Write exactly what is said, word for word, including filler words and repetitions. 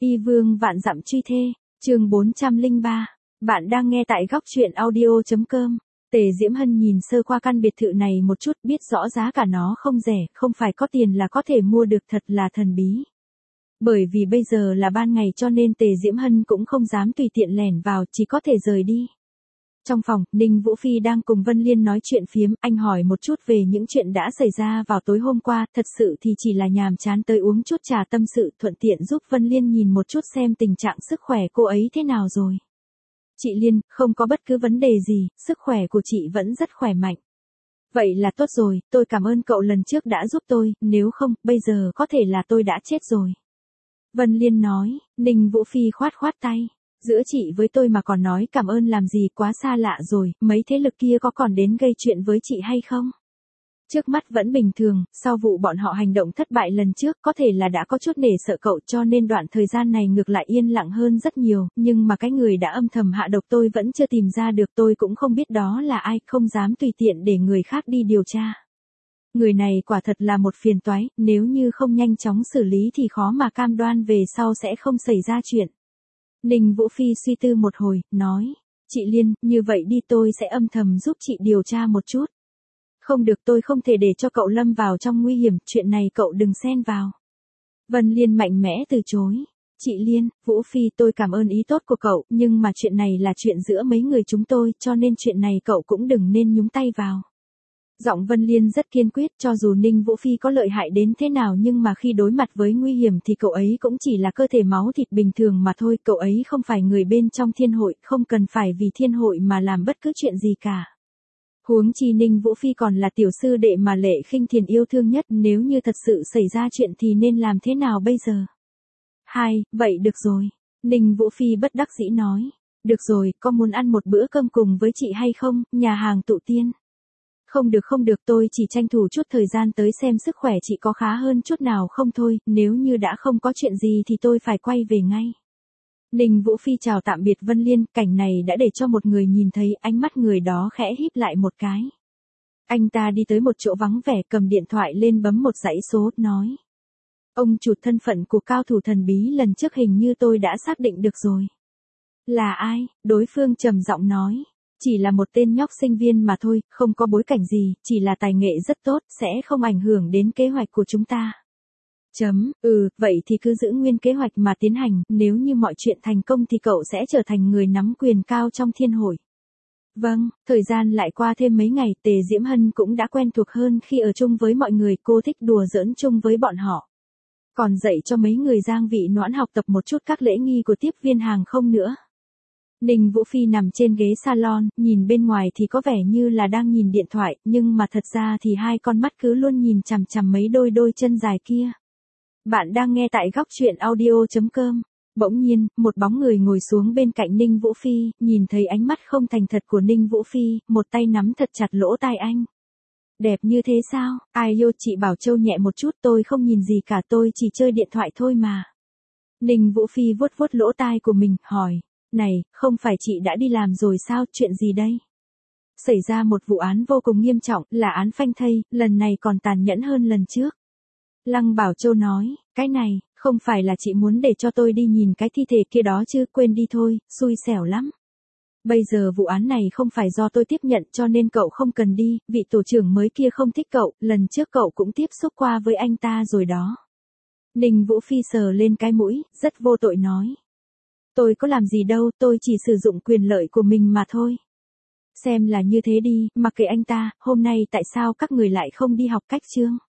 Y vương vạn dặm truy thê, chương bốn trăm lẻ ba. Bạn đang nghe tại góc truyện audio chấm com. Tề Diễm Hân nhìn sơ qua căn biệt thự này một chút, biết rõ giá cả nó không rẻ, không phải có tiền là có thể mua được, thật là thần bí. Bởi vì bây giờ là ban ngày cho nên Tề Diễm Hân cũng không dám tùy tiện lẻn vào, chỉ có thể rời đi. Trong phòng, Ninh Vũ Phi đang cùng Vân Liên nói chuyện phiếm, anh hỏi một chút về những chuyện đã xảy ra vào tối hôm qua, thật sự thì chỉ là nhàm chán tới uống chút trà tâm sự, thuận tiện giúp Vân Liên nhìn một chút xem tình trạng sức khỏe cô ấy thế nào rồi. Chị Liên, không có bất cứ vấn đề gì, sức khỏe của chị vẫn rất khỏe mạnh. Vậy là tốt rồi, tôi cảm ơn cậu lần trước đã giúp tôi, nếu không, bây giờ có thể là tôi đã chết rồi. Vân Liên nói. Ninh Vũ Phi khoát khoát tay. Giữa chị với tôi mà còn nói cảm ơn làm gì, quá xa lạ rồi, mấy thế lực kia có còn đến gây chuyện với chị hay không? Trước mắt vẫn bình thường, sau vụ bọn họ hành động thất bại lần trước có thể là đã có chút nể sợ cậu cho nên đoạn thời gian này ngược lại yên lặng hơn rất nhiều, nhưng mà cái người đã âm thầm hạ độc tôi vẫn chưa tìm ra được, tôi cũng không biết đó là ai, không dám tùy tiện để người khác đi điều tra. Người này quả thật là một phiền toái, nếu như không nhanh chóng xử lý thì khó mà cam đoan về sau sẽ không xảy ra chuyện. Ninh Vũ Phi suy tư một hồi, nói, chị Liên, như vậy đi tôi sẽ âm thầm giúp chị điều tra một chút. Không được, tôi không thể để cho cậu lâm vào trong nguy hiểm, chuyện này cậu đừng xen vào. Vân Liên mạnh mẽ từ chối. Chị Liên, Vũ Phi tôi cảm ơn ý tốt của cậu, nhưng mà chuyện này là chuyện giữa mấy người chúng tôi, cho nên chuyện này cậu cũng đừng nên nhúng tay vào. Giọng Vân Liên rất kiên quyết, cho dù Ninh Vũ Phi có lợi hại đến thế nào nhưng mà khi đối mặt với nguy hiểm thì cậu ấy cũng chỉ là cơ thể máu thịt bình thường mà thôi, cậu ấy không phải người bên trong thiên hội, không cần phải vì thiên hội mà làm bất cứ chuyện gì cả. Huống chi Ninh Vũ Phi còn là tiểu sư đệ mà Lệ Khinh Thiền yêu thương nhất, nếu như thật sự xảy ra chuyện thì nên làm thế nào bây giờ? Hai, vậy được rồi. Ninh Vũ Phi bất đắc dĩ nói. Được rồi, có muốn ăn một bữa cơm cùng với chị hay không, nhà hàng Tụ Tiên? Không được không được, tôi chỉ tranh thủ chút thời gian tới xem sức khỏe chị có khá hơn chút nào không thôi, nếu như đã không có chuyện gì thì tôi phải quay về ngay. Ninh Vũ Phi chào tạm biệt Vân Liên, cảnh này đã để cho một người nhìn thấy, ánh mắt người đó khẽ híp lại một cái. Anh ta đi tới một chỗ vắng vẻ, cầm điện thoại lên bấm một dãy số, nói. Ông chủ, thân phận của cao thủ thần bí lần trước hình như tôi đã xác định được rồi. Là ai? Đối phương trầm giọng nói. Chỉ là một tên nhóc sinh viên mà thôi, không có bối cảnh gì, chỉ là tài nghệ rất tốt, sẽ không ảnh hưởng đến kế hoạch của chúng ta. Chấm, ừ, vậy thì cứ giữ nguyên kế hoạch mà tiến hành, nếu như mọi chuyện thành công thì cậu sẽ trở thành người nắm quyền cao trong thiên hội. Vâng, thời gian lại qua thêm mấy ngày, Tề Diễm Hân cũng đã quen thuộc hơn khi ở chung với mọi người, cô thích đùa giỡn chung với bọn họ. Còn dạy cho mấy người Giang Vị Noãn học tập một chút các lễ nghi của tiếp viên hàng không nữa. Ninh Vũ Phi nằm trên ghế salon, nhìn bên ngoài thì có vẻ như là đang nhìn điện thoại, nhưng mà thật ra thì hai con mắt cứ luôn nhìn chằm chằm mấy đôi đôi chân dài kia. Bạn đang nghe tại góc truyện audio chấm com. Bỗng nhiên, một bóng người ngồi xuống bên cạnh Ninh Vũ Phi, nhìn thấy ánh mắt không thành thật của Ninh Vũ Phi, một tay nắm thật chặt lỗ tai anh. Đẹp như thế sao? Ai yêu, chị Bảo Châu nhẹ một chút, tôi không nhìn gì cả, tôi chỉ chơi điện thoại thôi mà. Ninh Vũ Phi vuốt vuốt lỗ tai của mình, hỏi. Này, không phải chị đã đi làm rồi sao, chuyện gì đây? Xảy ra một vụ án vô cùng nghiêm trọng, là án phanh thây, lần này còn tàn nhẫn hơn lần trước. Lăng Bảo Châu nói, cái này, không phải là chị muốn để cho tôi đi nhìn cái thi thể kia đó chứ, quên đi thôi, xui xẻo lắm. Bây giờ vụ án này không phải do tôi tiếp nhận cho nên cậu không cần đi, vị tổ trưởng mới kia không thích cậu, lần trước cậu cũng tiếp xúc qua với anh ta rồi đó. Ninh Vũ Phi sờ lên cái mũi, rất vô tội nói. Tôi có làm gì đâu, tôi chỉ sử dụng quyền lợi của mình mà thôi. Xem là như thế đi, mặc kệ anh ta, hôm nay tại sao các người lại không đi học cách chương?